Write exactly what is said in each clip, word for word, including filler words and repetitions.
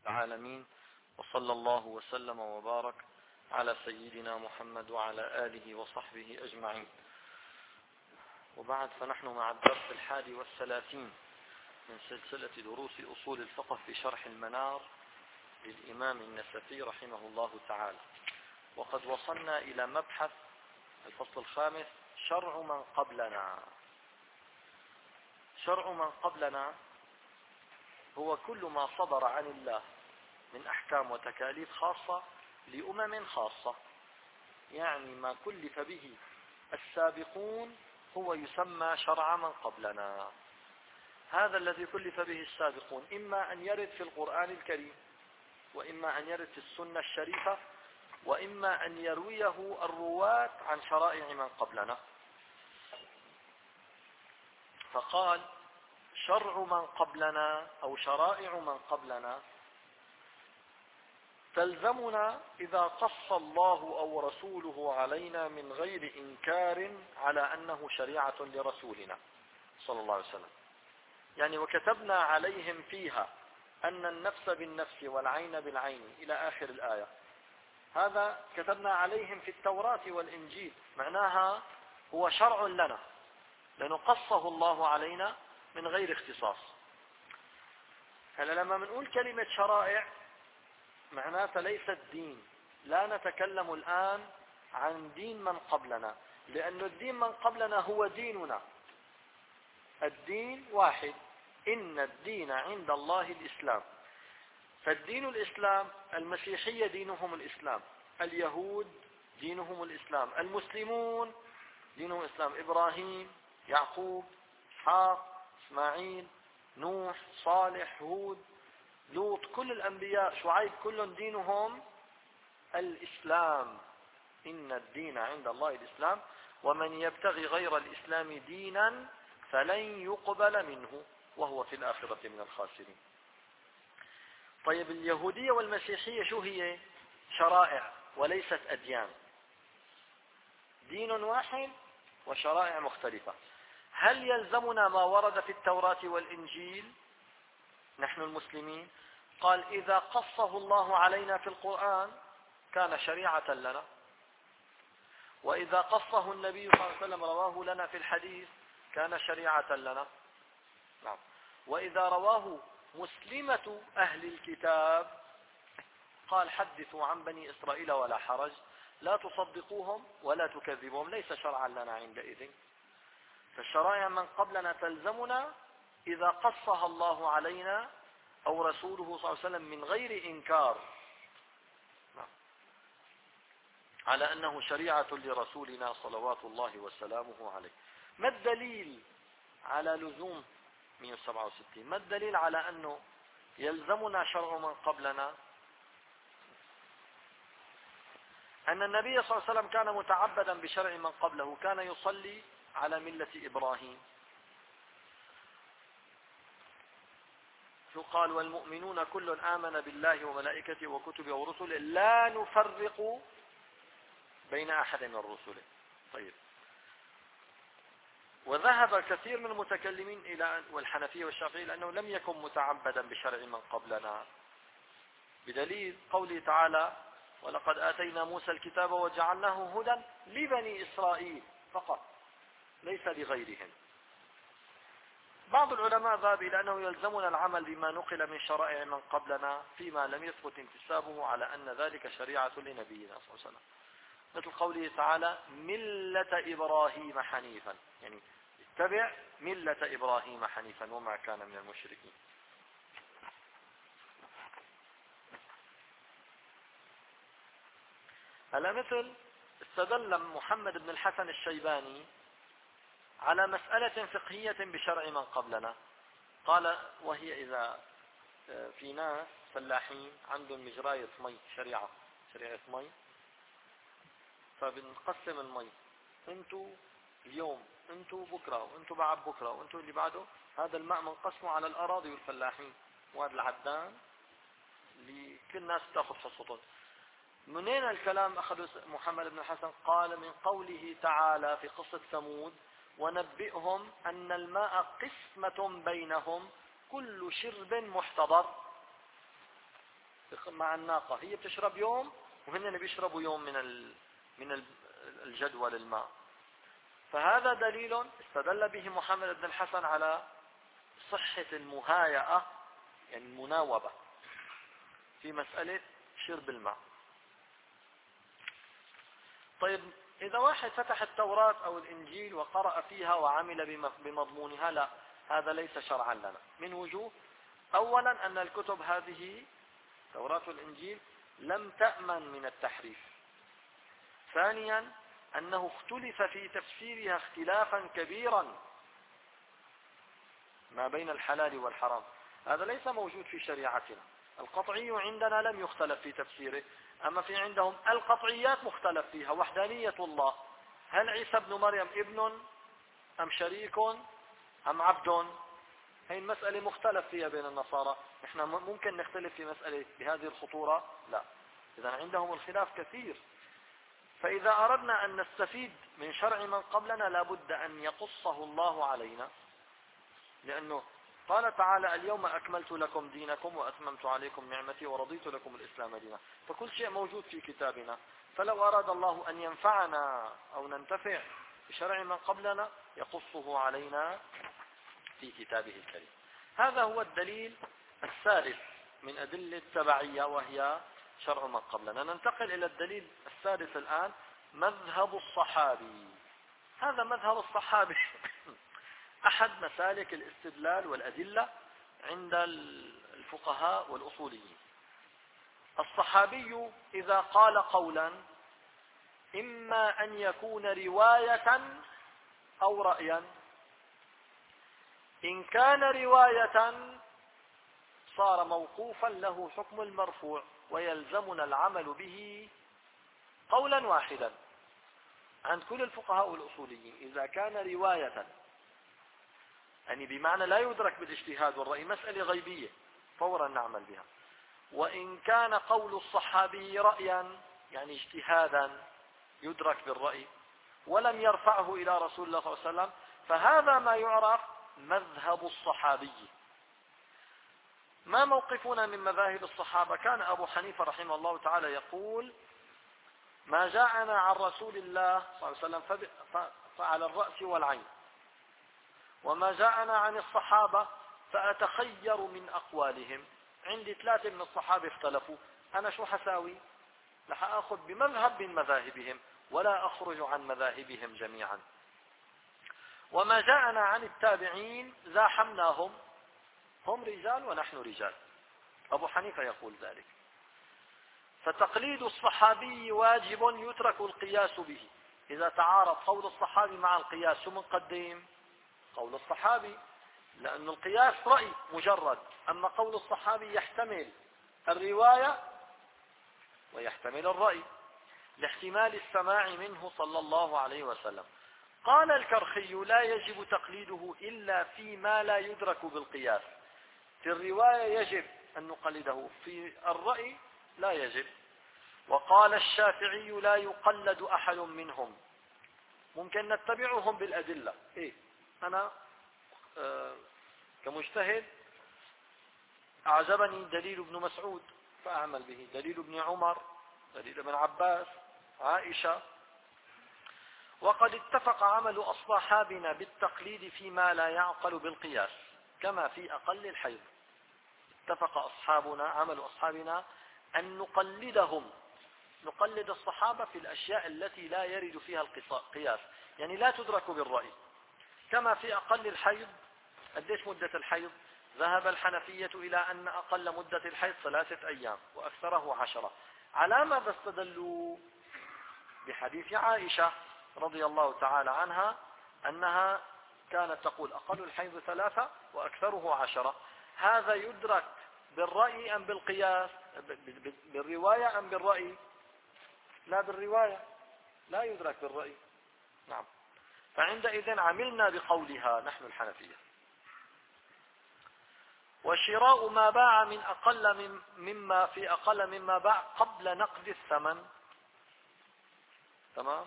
العالمين، وصلى الله وسلم وبارك على سيدنا محمد وعلى آله وصحبه أجمعين. وبعد، فنحن مع الدرس الحادي والثلاثين من سلسلة دروس أصول الفقه في شرح المنار للإمام النسفي رحمه الله تعالى. وقد وصلنا إلى مبحث الفصل الخامس: شرع من قبلنا. شرع من قبلنا هو كل ما صدر عن الله من أحكام وتكاليف خاصة لأمم خاصة، يعني ما كلف به السابقون هو يسمى شرع من قبلنا. هذا الذي كلف به السابقون إما أن يرد في القرآن الكريم، وإما أن يرد في السنة الشريفة، وإما أن يرويه الرواة عن شرائع من قبلنا. فقال: شرع من قبلنا أو شرائع من قبلنا تلزمنا إذا قص الله أو رسوله علينا من غير إنكار على أنه شريعة لرسولنا صلى الله عليه وسلم. يعني وكتبنا عليهم فيها أن النفس بالنفس والعين بالعين إلى آخر الآية. هذا كتبنا عليهم في التوراة والإنجيل، معناها هو شرع لنا لأنه قصه الله علينا من غير اختصاص. هلا لما بنقول كلمة شرائع معناتها ليست دين. لا نتكلم الآن عن دين من قبلنا، لأن الدين من قبلنا هو ديننا. الدين واحد: إن الدين عند الله الإسلام. فالدين الإسلام، المسيحية دينهم الإسلام، اليهود دينهم الإسلام، المسلمون دينهم الإسلام، إبراهيم، يعقوب، إسحاق، إسماعيل، نوح، صالح، هود، لوط، كل الأنبياء، شعيب، كل دينهم الإسلام. إن الدين عند الله الإسلام ومن يبتغي غير الإسلام دينا فلن يقبل منه وهو في الآخرة من الخاسرين. طيب، اليهودية والمسيحية شو هي؟ شرائع وليست أديان. دين واحد وشرائع مختلفة. هل يلزمنا ما ورد في التوراة والإنجيل نحن المسلمين؟ قال: إذا قصه الله علينا في القرآن كان شريعة لنا، وإذا قصه النبي صلى الله عليه وسلم رواه لنا في الحديث كان شريعة لنا. نعم. وإذا رواه مسلمة أهل الكتاب قال: حدثوا عن بني إسرائيل ولا حرج، لا تصدقوهم ولا تكذبوهم، ليس شرعا لنا عندئذ. فالشرائع من قبلنا تلزمنا إذا قصها الله علينا أو رسوله صلى الله عليه وسلم من غير إنكار على أنه شريعة لرسولنا صلوات الله وسلامه عليه. ما الدليل على لزوم مئة وسبعة وستين؟ ما الدليل على أنه يلزمنا شرع من قبلنا؟ أن النبي صلى الله عليه وسلم كان متعبدا بشرع من قبله، كان يصلي على ملة إبراهيم. شو قال؟ والمؤمنون كل آمن بالله وملائكته وكتبه ورسله لا نفرق بين أحد من رسله. طيب، وذهب كثير من المتكلمين إلى والحنفية والشافعية لأنه لم يكن متعبدا بشرع من قبلنا، بدليل قوله تعالى: ولقد آتينا موسى الكتاب وجعلناه هدى لبني إسرائيل فقط ليس لغيرهم. بعض العلماء ذهب إلى أنه يلزمنا العمل بما نقل من شرائع من قبلنا فيما لم يثبت انتسابه على أن ذلك شريعة لنبينا صلى الله عليه وسلم، مثل قوله تعالى: ملة إبراهيم حنيفا، يعني اتبع ملة إبراهيم حنيفا وما كان من المشركين. هلا مثل استدل محمد بن الحسن الشيباني على مسألة فقهية بشرع من قبلنا. قال: وهي إذا في ناس فلاحين عندهم مجراية مي، شريعة شريعة مي، فبنقسم المي، انتوا اليوم، انتوا بكرة، وانتوا بعد بكرة، وانتوا اللي بعده. هذا الماء منقسمه على الأراضي والفلاحين، وهذا العدان اللي كل الناس تأخذ حصتهم. منين الكلام أخذ محمد بن الحسن؟ قال: من قوله تعالى في قصة ثمود: ونبئهم أن الماء قسمة بينهم كل شرب محتضر. مع الناقة، هي بتشرب يوم وهن بيشربوا يوم من من الجدول الماء. فهذا دليل استدل به محمد بن الحسن على صحة المهايئة، يعني المناوبة في مسألة شرب الماء. طيب إذا واحد فتح التوراة أو الإنجيل وقرأ فيها وعمل بمضمونها، لا، هذا ليس شرعا لنا من وجوه. أولا أن الكتب هذه التوراة والإنجيل لم تأمن من التحريف. ثانيا أنه اختلف في تفسيرها اختلافا كبيرا ما بين الحلال والحرام، هذا ليس موجود في شريعتنا. القطعي عندنا لم يختلف في تفسيره، أما في عندهم القطعيات مختلف فيها. وحدانية الله، هل عيسى ابن مريم ابن أم شريك أم عبد؟ هي المسألة مختلف فيها بين النصارى. نحن ممكن نختلف في مسألة بهذه الخطورة؟ لا. إذا عندهم الخلاف كثير. فإذا أردنا أن نستفيد من شرع من قبلنا لابد أن يقصه الله علينا، لأنه قال تعالى: اليوم أكملت لكم دينكم وأتممت عليكم نعمتي ورضيت لكم الإسلام دينا. فكل شيء موجود في كتابنا. فلو أراد الله أن ينفعنا أو ننتفع بشرع من قبلنا يقصه علينا في كتابه الكريم. هذا هو الدليل الثالث من أدلة التبعية، وهي شرع من قبلنا. ننتقل إلى الدليل السادس الآن، مذهب الصحابي. هذا مذهب الصحابي أحد مسالك الاستدلال والأدلة عند الفقهاء والأصوليين. الصحابي إذا قال قولا إما أن يكون رواية أو رأيا. إن كان رواية صار موقوفا له حكم المرفوع ويلزمنا العمل به قولا واحدا عند كل الفقهاء والأصوليين. إذا كان رواية يعني بمعنى لا يدرك بالاجتهاد والرأي، مسألة غيبية فورا نعمل بها. وإن كان قول الصحابي رأيا يعني اجتهادا يدرك بالرأي ولم يرفعه إلى رسول الله صلى الله عليه وسلم، فهذا ما يعرف مذهب الصحابي. ما موقفنا من مذاهب الصحابة؟ كان أبو حنيفة رحمه الله تعالى يقول: ما جاءنا عن رسول الله صلى الله عليه وسلم فعلى الرأس والعين، وما جاءنا عن الصحابة فأتخير من أقوالهم. عندي ثلاثة من الصحابة اختلفوا، أنا شو حساوي؟ رح أخذ بمذهب من مذاهبهم ولا أخرج عن مذاهبهم جميعا. وما جاءنا عن التابعين زاحمناهم، هم رجال ونحن رجال. أبو حنيفة يقول ذلك. فتقليد الصحابي واجب يترك القياس به. إذا تعارض قول الصحابي مع القياس شو منقدم؟ قول الصحابي، لأن القياس رأي مجرد، أما قول الصحابي يحتمل الرواية ويحتمل الرأي لاحتمال السماع منه صلى الله عليه وسلم. قال الكرخي: لا يجب تقليده إلا فيما لا يدرك بالقياس. في الرواية يجب أن نقلده، في الرأي لا يجب. وقال الشافعي: لا يقلد أحد منهم، ممكن نتبعهم بالأدلة. إيه؟ أنا آه كمجتهد أعجبني دليل ابن مسعود فأعمل به، دليل ابن عمر، دليل ابن عباس، عائشة. وقد اتفق عمل أصحابنا بالتقليد فيما لا يعقل بالقياس كما في أقل الحيض. اتفق أصحابنا عمل أصحابنا أن نقلدهم، نقلد الصحابة في الأشياء التي لا يرد فيها القياس، يعني لا تدرك بالرأي. كما في أقل الحيض، قديش مدة الحيض؟ ذهب الحنفية إلى أن أقل مدة الحيض ثلاثة أيام وأكثره عشرة. على ماذا استدلوا؟ بحديث عائشة رضي الله تعالى عنها أنها كانت تقول: أقل الحيض ثلاثة وأكثره عشرة. هذا يدرك بالرأي أم بالقياس؟ بالرواية أم بالرأي؟ لا، بالرواية، لا يدرك بالرأي. نعم. فعندئذ عملنا بقولها نحن الحنفية. وشراء ما باع من أقل من مما في أقل مما باع قبل نقد الثمن. تمام.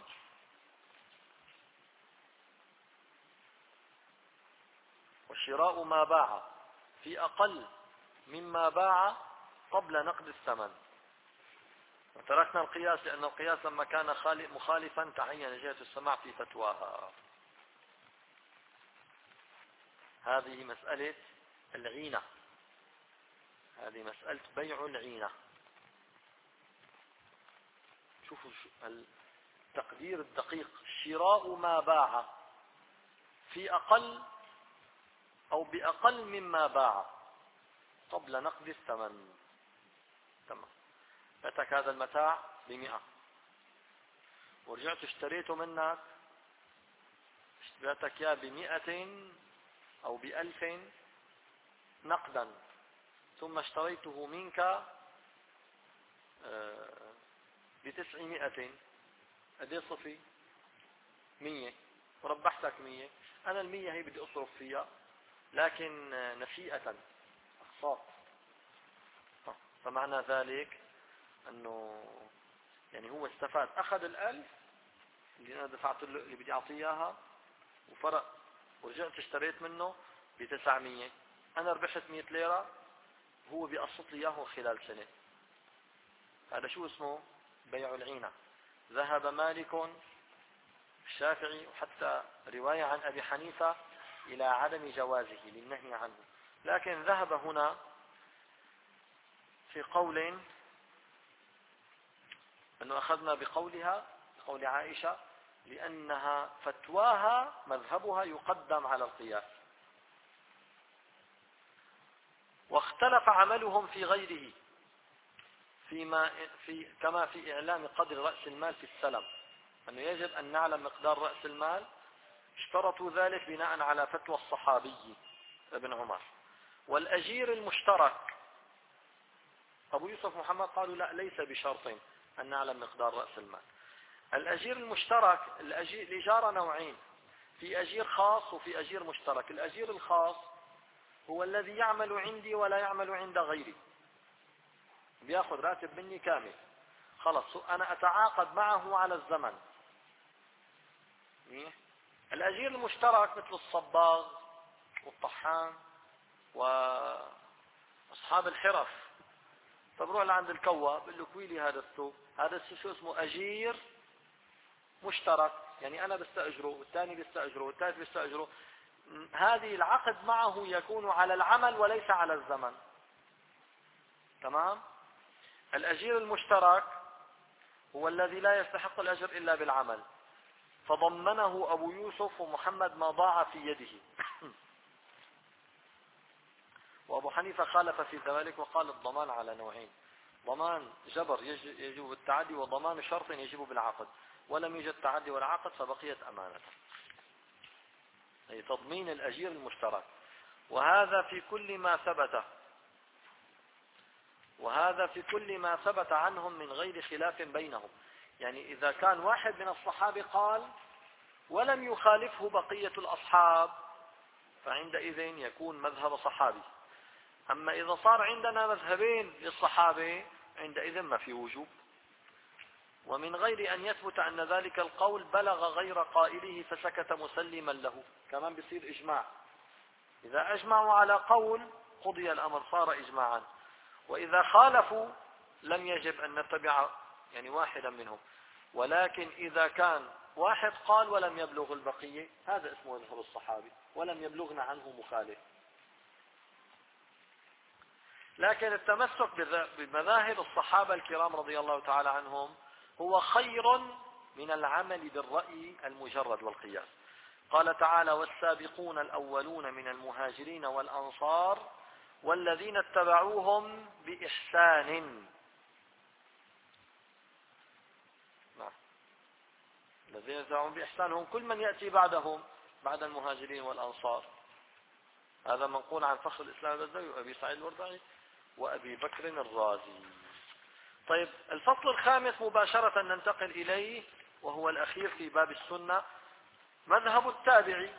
وشراء ما باع في أقل مما باع قبل نقد الثمن. وتركنا القياس لأن القياس لما كان مخالفا تعين جهة السماع في فتواها. هذه مسألة العينة، هذه مسألة بيع العينة. شوفوا التقدير الدقيق، شراء ما باع في أقل أو بأقل مما باع قبل نقد الثمن. تمام. أتاك هذا المتاع بمئة ورجعت اشتريته منك، اشتريتك يا بمئة أو بألف نقدا، ثم اشتريته منك بتسعمائة، قد ايه صفي؟ مية، وربحتك مية. أنا المية هي بدي أصرف فيها لكن نسيئة أقساط. فمعنى ذلك أنه يعني هو استفاد، أخذ الألف اللي أنا دفعت له اللي بدي أعطيه إياها وفرق، ورجعت اشتريت منه بتسعمية، أنا ربحت مية ليرة، هو بيقسط لي إياه خلال سنة. هذا شو اسمه؟ بيع العينة. ذهب مالك الشافعي وحتى رواية عن أبي حنيفة إلى عدم جوازه للنهي عنه، لكن ذهب هنا في قول أنه أخذنا بقولها، بقول عائشة، لأنها فتواها مذهبها يقدم على القياس. واختلف عملهم في غيره فيما في كما في إعلام قدر رأس المال في السلم، أنه يجب أن نعلم مقدار رأس المال. اشترطوا ذلك بناء على فتوى الصحابي ابن عمر. والأجير المشترك أبو يوسف محمد قالوا لا، ليس بشرط أن نعلم مقدار رأس المال. الأجير المشترك، الأجير الإجارة نوعين، في أجير خاص وفي أجير مشترك. الأجير الخاص هو الذي يعمل عندي ولا يعمل عند غيري، بياخذ راتب مني كامل، خلص أنا أتعاقد معه على الزمن. الأجير المشترك مثل الصباغ والطحان وأصحاب الحرف، فبروح لعند الكوى بقول له كويلي هذا الثوب، هذا شو اسمه؟ أجير مشترك، يعني أنا بستأجره والثاني بيستأجره والثالث بيستأجره. هذه العقد معه يكون على العمل وليس على الزمن. تمام. الأجير المشترك هو الذي لا يستحق الأجر إلا بالعمل، فضمنه أبو يوسف ومحمد ما ضاع في يده. وأبو حنيفة خالف في ذلك وقال الضمان على نوعين: ضمان جبر يجب بالتعدي، وضمان شرط يجب بالعقد، ولم يوجد تعدي ولا عقد فبقيت أمانة، أي تضمين الأجير المشترك. وهذا في كل ما ثبت وهذا في كل ما ثبت عنهم من غير خلاف بينهم. يعني إذا كان واحد من الصحابة قال ولم يخالفه بقية الأصحاب فعندئذ يكون مذهب صحابي. أما إذا صار عندنا مذهبين للصحابة عندئذ ما في وجوب، ومن غير أن يثبت أن ذلك القول بلغ غير قائله فسكت مسلما له، كمان بيصير إجماع. إذا أجمعوا على قول قضي الأمر، صار إجماعا. وإذا خالفوا لم يجب أن نتبع يعني واحدا منهم، ولكن إذا كان واحد قال ولم يبلغ البقية هذا اسمه مذهب الصحابي ولم يبلغنا عنه مخالف. لكن التمسك بمذاهب الصحابة الكرام رضي الله تعالى عنهم هو خير من العمل بالرأي المجرد والقياس. قال تعالى: والسابقون الأولون من المهاجرين والأنصار والذين اتبعوهم بإحسان. نعم. الذين اتبعوهم بإحسان هم كل من يأتي بعدهم بعد المهاجرين والأنصار. هذا منقول عن فخر الإسلام البزوي وأبي سعيد الوردعي وأبي بكر الرازي. طيب، الفصل الخامس مباشرة ننتقل إليه وهو الأخير في باب السنة: مذهب التابعي.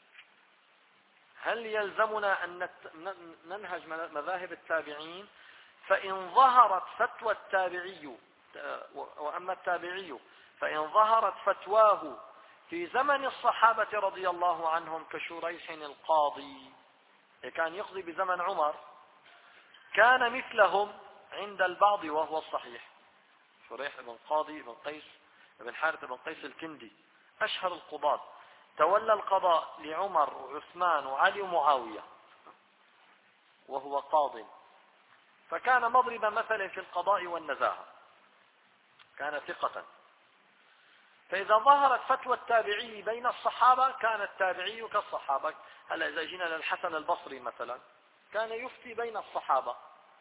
هل يلزمنا أن ننهج مذاهب التابعين؟ فإن ظهرت فتوى التابعي، وأما التابعي فإن ظهرت فتواه في زمن الصحابة رضي الله عنهم كشريح القاضي كان يقضي بزمن عمر، كان مثلهم عند البعض وهو الصحيح. شريح بن قاضي بن قيس بن حارث بن قيس الكندي أشهر القضاة، تولى القضاء لعمر وعثمان وعلي ومعاوية وهو قاض، فكان مضرب مثل في القضاء والنزاهة، كان ثقة. فإذا ظهرت فتوى التابعي بين الصحابة كان التابعي كالصحابة. هلا إذا جينا للحسن البصري مثلا كان يفتي بين الصحابة.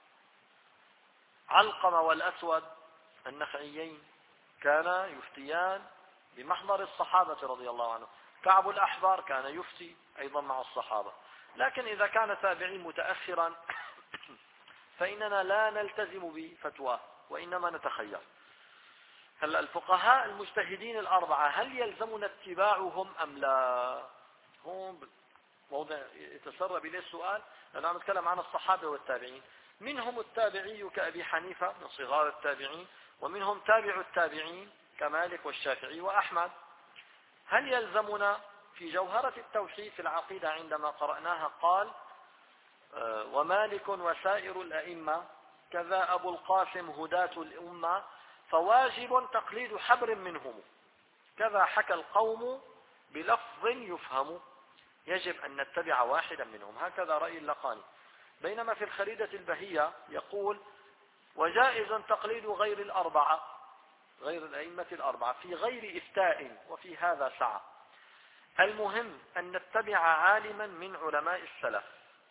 علقمة والأسود النخعيين كانا يفتيان بمحضر الصحابة رضي الله عنهم. كعب الأحبار كان يفتي أيضا مع الصحابة. لكن إذا كان تابعي متأخرا فإننا لا نلتزم بفتواه وإنما نتخير. هلا الفقهاء المجتهدين الأربعة هل يلزمنا اتباعهم أم لا؟ هون موضع يتسرب إليه السؤال، لأنه عم نتكلم عن الصحابة والتابعين. منهم التابعي كأبي حنيفة من صغار التابعين، ومنهم تابع التابعين كمالك والشافعي وأحمد. هل يلزمنا؟ في جوهرة التوحيد في العقيدة عندما قرأناها قال ومالك وسائر الأئمة كذا أبو القاسم هداة الأمة فواجب تقليد حبر منهم كذا حكى القوم بلفظ يفهم، يجب أن نتبع واحدا منهم. هكذا رأي اللقاني. بينما في الخريدة البهية يقول وجائز تقليد غير الأربعة، غير الأئمة الأربعة في غير إفتاء، وفي هذا سعة. المهم أن نتبع عالما من علماء السلف.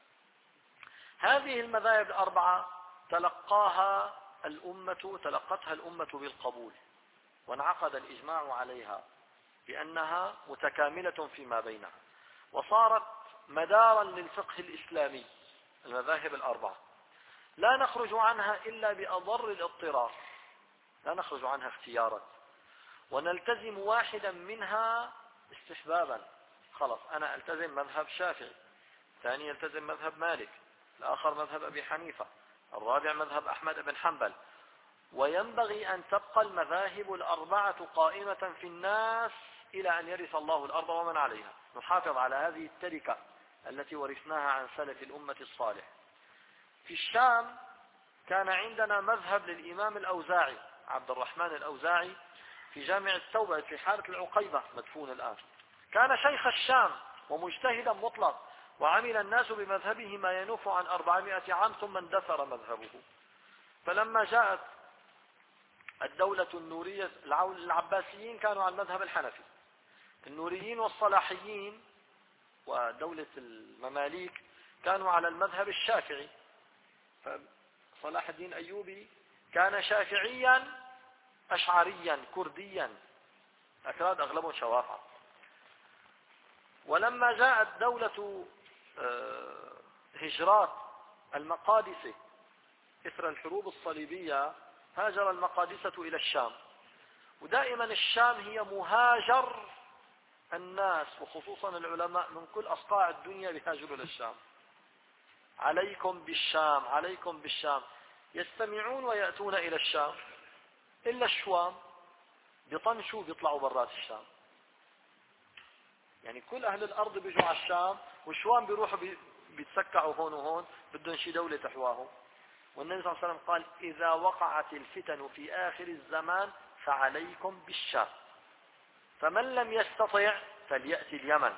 هذه المذاهب الأربعة تلقاها الأمة تلقتها الأمة بالقبول، وانعقد الإجماع عليها بأنها متكاملة فيما بينها، وصارت مدارا للفقه الإسلامي. المذاهب الأربعة لا نخرج عنها إلا بأضر الاضطرار، لا نخرج عنها اختيارا، ونلتزم واحدا منها استحبابا. خلص أنا ألتزم مذهب شافعي، ثاني يلتزم مذهب مالك، الآخر مذهب أبي حنيفة، الرابع مذهب أحمد بن حنبل. وينبغي أن تبقى المذاهب الأربعة قائمة في الناس إلى أن يرث الله الأرض ومن عليها. نحافظ على هذه التركة التي ورثناها عن سلف الأمة الصالح. في الشام كان عندنا مذهب للإمام الأوزاعي عبد الرحمن الأوزاعي في جامع التوبة في حارة العقيبة مدفون الآن. كان شيخ الشام ومجتهدا مطلق، وعمل الناس بمذهبه ما ينوف عن أربعمائة عام ثم اندثر مذهبه. فلما جاءت الدولة النورية العباسيين كانوا على المذهب الحنفي، النوريين والصلاحيين ودولة المماليك كانوا على المذهب الشافعي. فصلاح الدين أيوبي كان شافعيا أشعريا كرديا، أكراد أغلبهم شوافع. ولما جاءت دولة هجرات المقادسة إثر الحروب الصليبية هاجر المقادسة إلى الشام، ودائما الشام هي مهاجر الناس وخصوصا العلماء من كل أصقاع الدنيا بيهاجروا للشام. عليكم بالشام عليكم بالشام، يستمعون ويأتون إلى الشام، إلا الشوام بيطنشوا بيطلعوا برات الشام. يعني كل أهل الأرض بيجوا على الشام، والشوام بيروحوا بيتسكعوا هون وهون، بدهم شي دولة تحواهم. والنبي صلى الله عليه وسلم قال إذا وقعت الفتن في آخر الزمان فعليكم بالشام، فمن لم يستطع فليأتي اليمن،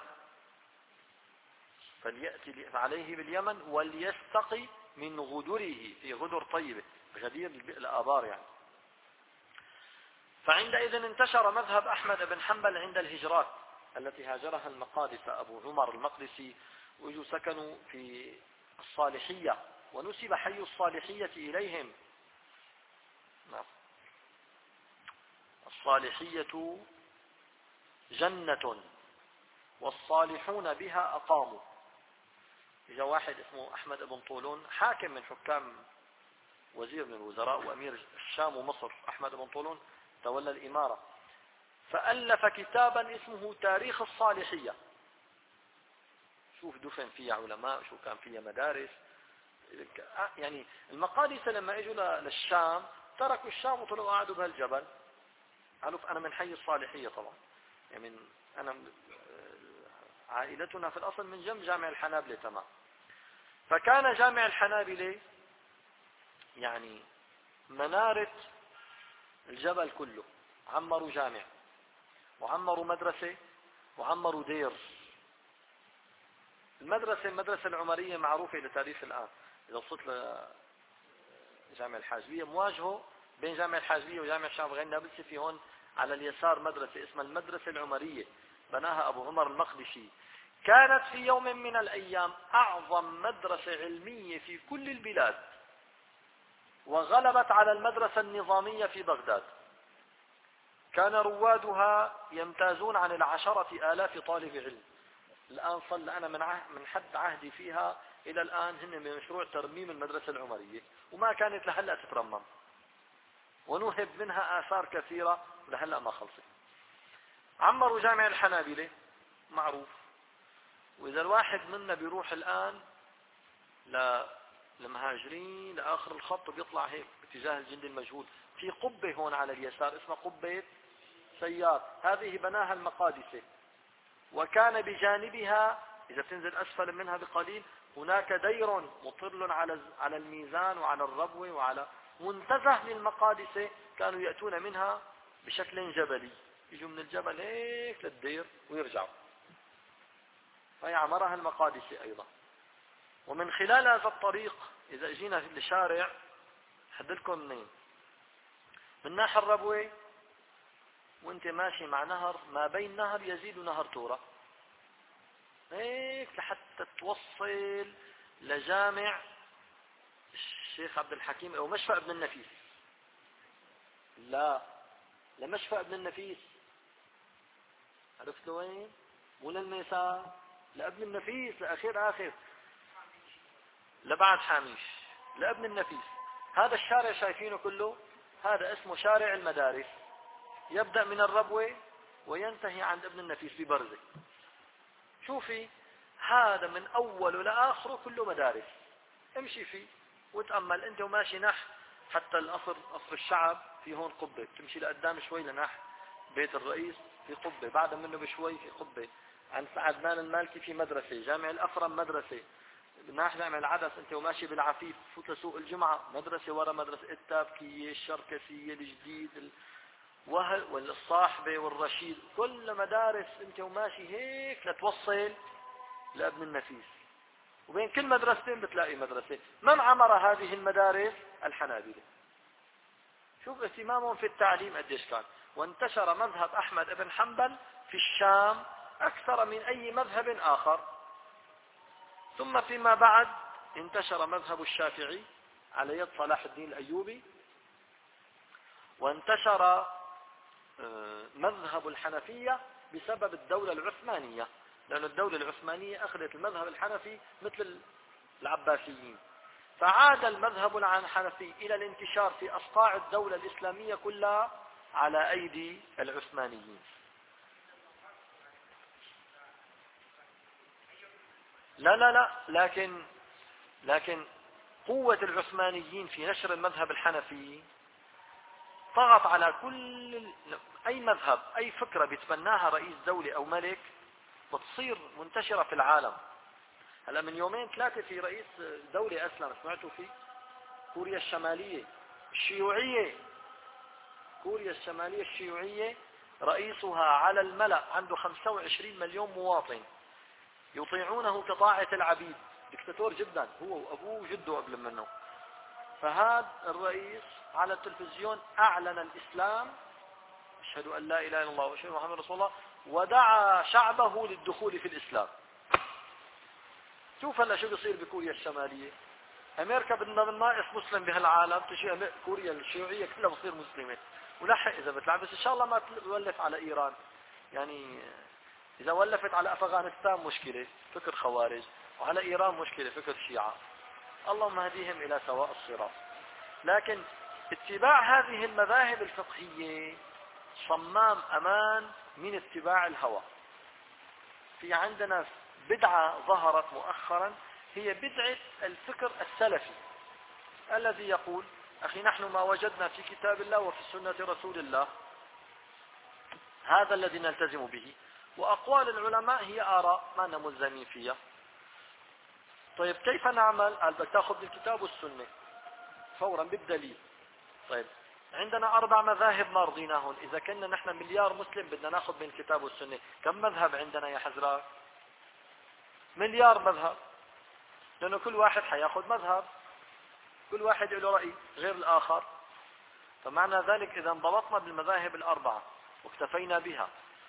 فليأتي عليه باليمن وليستقي من غدره، في غدر طيبة، غدير الآبار يعني. فعندئذ انتشر مذهب أحمد بن حنبل عند الهجرات التي هاجرها المقادسة. أبو عمر المقدسي وجوا سكنوا في الصالحية، ونسب حي الصالحية إليهم. الصالحية جنة والصالحون بها أقاموا. إجا واحد اسمه أحمد بن طولون، حاكم من حكام، وزير من الوزراء وأمير الشام ومصر. أحمد بن طولون تولى الإمارة، فألف كتابا اسمه تاريخ الصالحية. شوف دفن فيها علماء، شو كان فيها مدارس. يعني المقادسة لما اجوا للشام تركوا الشام وطلعوا قعدوا بهالجبل. قالوا أنا من حي الصالحية طبعا، يعني من أنا عائلتنا في الأصل من جنب جامع الحنابلة تمام. فكان جامع الحنابلة يعني منارة الجبل كله، عمروا جامع وعمروا مدرسة وعمروا دير. المدرسة المدرسة العمرية معروفة إلى تاريخ الآن. إذا وصلت لجامع الحاجبية مواجهه بين جامع الحاجبية وجامع الشام غير نابلسي، في هون على اليسار مدرسة اسمها المدرسة العمرية، بناها أبو عمر المقدسي. كانت في يوم من الأيام أعظم مدرسة علمية في كل البلاد، وغلبت على المدرسة النظامية في بغداد. كان روادها يمتازون عن العشرة آلاف طالب علم. الآن صل أنا من عهد من حد عهدي فيها إلى الآن هن بمشروع ترميم المدرسة العمرية، وما كانت لهلأ تترمم، ونهب منها آثار كثيرة لهلأ ما خلصت. عمروا جامع الحنابلة معروف. وإذا الواحد منا بيروح الآن للمهاجرين لآخر الخط وبيطلع هيك باتجاه الجندي المجهول، في قبة هون على اليسار اسمها قبة سيار، هذه بناها المقادسة. وكان بجانبها إذا تنزل أسفل منها بقليل هناك دير مطل على على الميزان وعلى الربوة وعلى منتزه للمقادسة، كانوا يأتون منها بشكل جبلي، يجوا من الجبل هيك للدير ويرجعوا. فهي عمرها المقادسة أيضا. ومن خلال هذا الطريق إذا اجينا لشارع حدلكم منين، من ناحية الربوة وانت ماشي مع نهر، ما بين نهر يزيد نهر تورة هيك لحتى توصل لجامع الشيخ عبد الحكيم او مشفى ابن النفيس. لا، لمشفى ابن النفيس. عرفت وين؟ مو للميسار، لابن النفيس، لاخير اخر، لبعد حاميش، لابن النفيس. هذا الشارع شايفينه كله، هذا اسمه شارع المدارس، يبدأ من الربوة وينتهي عند ابن النفيس ببرزة. شوفي هذا من أوله لآخره كله مدارس، امشي فيه وتأمل انت وماشي نح حتى القصر، قصر الشعب في هون قبة، تمشي لقدام شوي لنح بيت الرئيس في قبة، بعد منه بشوي في قبة، عن عدنان المالكي في مدرسة، جامع الأفرم مدرسة، ناح جامع العدس انت وماشي بالعفيف فوت لسوق الجمعة مدرسة ورا مدرسة، التابكية، الشركسية، الجديد، وهل والصاحبة والرشيد، كل مدارس انت وماشي هيك لتوصل لابن النفيس. وبين كل مدرستين بتلاقي مدرسة. من عمر هذه المدارس؟ الحنابلة. شوف اهتمامهم في التعليم قديش كان. وانتشر مذهب أحمد بن حنبل في الشام أكثر من أي مذهب آخر. ثم فيما بعد انتشر مذهب الشافعي على يد صلاح الدين الأيوبي، وانتشر مذهب الحنفية بسبب الدولة العثمانية، لأن الدولة العثمانية أخذت المذهب الحنفي مثل العباسيين، فعاد المذهب الحنفي إلى الانتشار في أصقاع الدولة الإسلامية كلها على أيدي العثمانيين. لا لا لا لكن لكن قوة العثمانيين في نشر المذهب الحنفي طغت على كل أي مذهب، أي فكرة بيتبناها رئيس دولة أو ملك بتصير منتشرة في العالم. هلا من يومين ثلاثة في رئيس دولة أسلم، سمعتوا فيه؟ كوريا الشمالية الشيوعية، كوريا الشمالية الشيوعية رئيسها على الملأ عنده خمسة وعشرين مليون مواطن يطيعونه كطاعة العبيد، دكتاتور جدا هو وأبوه وجده قبل منه. فهذا الرئيس على التلفزيون أعلن الإسلام، أشهد أن لا إله إلا الله وأشهد أن محمد رسول الله، ودعا شعبه للدخول في الإسلام. شوف هلا شو بيصير بكوريا الشمالية، أمريكا بدنا ناقص مسلم بهالعالم، تجي كوريا الشيوعية كلها بتصير مسلمة، ولحق إذا بتلعب، بس إن شاء الله ما تولف على إيران. يعني إذا ولفت على أفغانستان مشكلة، فكر خوارج، وعلى إيران مشكلة، فكر شيعة. اللهم هديهم إلى سواء الصراط. لكن اتباع هذه المذاهب الفقهية صمام أمان من اتباع الهوى. في عندنا بدعة ظهرت مؤخرا، هي بدعة الفكر السلفي الذي يقول أخي نحن ما وجدنا في كتاب الله وفي سنة رسول الله هذا الذي نلتزم به، وأقوال العلماء هي آراء ما أننا ملزمين فيها. طيب كيف نعمل؟ قال بدك تأخذ بالكتاب والسنة فورا بالدليل. طيب عندنا أربع مذاهب ما رضيناهن. إذا كنا نحن مليار مسلم بدنا ناخذ من الكتاب والسنة، كم مذهب عندنا يا حزراء؟ مليار مذهب، لأنه كل واحد حياخذ مذهب، كل واحد له رأي غير الآخر. فمعنى ذلك إذا انضبطنا بالمذاهب الأربعة واكتفينا بها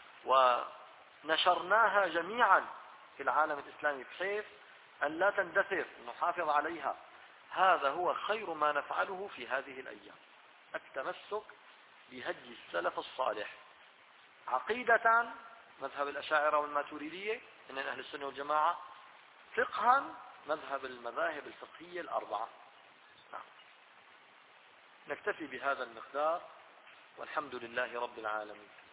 ونشرناها جميعا في العالم الإسلامي بحيث أن لا تندثر، نحافظ عليها، هذا هو خير ما نفعله في هذه الأيام، التمسك بهدي السلف الصالح. عقيدة مذهب الأشاعرة والماتريدية من أهل السنة والجماعة، فقها مذهب المذاهب الفقهية الأربعة. نعم. نكتفي بهذا المقدار، والحمد لله رب العالمين.